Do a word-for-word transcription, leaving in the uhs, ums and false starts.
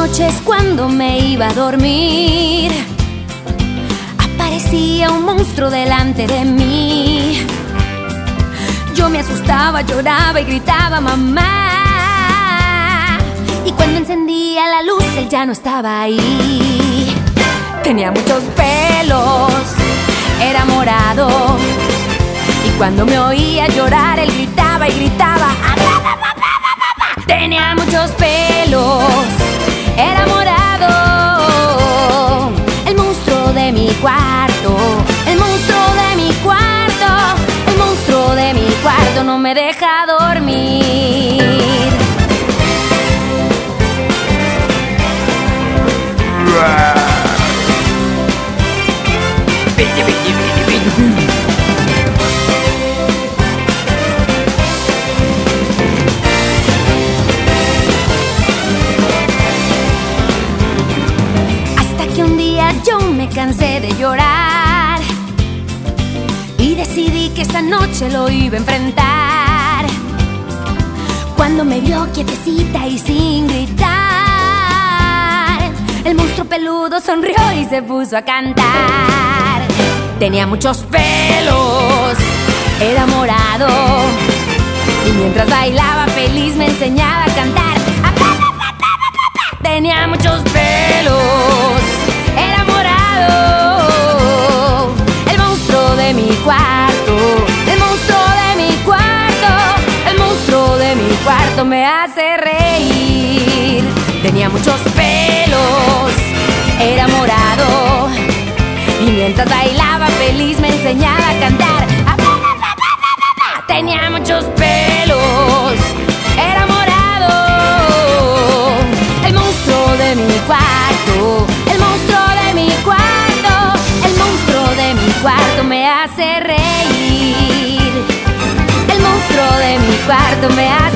noches cuando me iba a dormir, aparecía un monstruo delante de mí. Yo me asustaba, lloraba y gritaba mamá. Y cuando encendía la luz, él ya no estaba ahí. Tenía muchos pelos, era morado, y cuando me oía llorar, él gritaba y gritaba. Tenía muchos pelos, era morado, el monstruo de mi cuarto, el monstruo de mi cuarto, el monstruo de mi cuarto no me deja dormir. Yo me cansé de llorar y decidí que esa noche lo iba a enfrentar. Cuando me vio quietecita y sin gritar, el monstruo peludo sonrió y se puso a cantar. Tenía muchos pelos, era morado, y mientras bailaba feliz me enseñaba a cantar. Tenía muchos pelos, era morado, el monstruo de mi cuarto, el monstruo de mi cuarto, el monstruo de mi cuarto me hace reír. Tenía muchos pelos, era morado, y mientras bailaba feliz me enseñaba a cantar. Tenía muchos pelos, era morado, el monstruo de mi cuarto, el monstruo de mi cuarto, el monstruo de mi cuarto me hace reír. El monstruo de mi cuarto me hace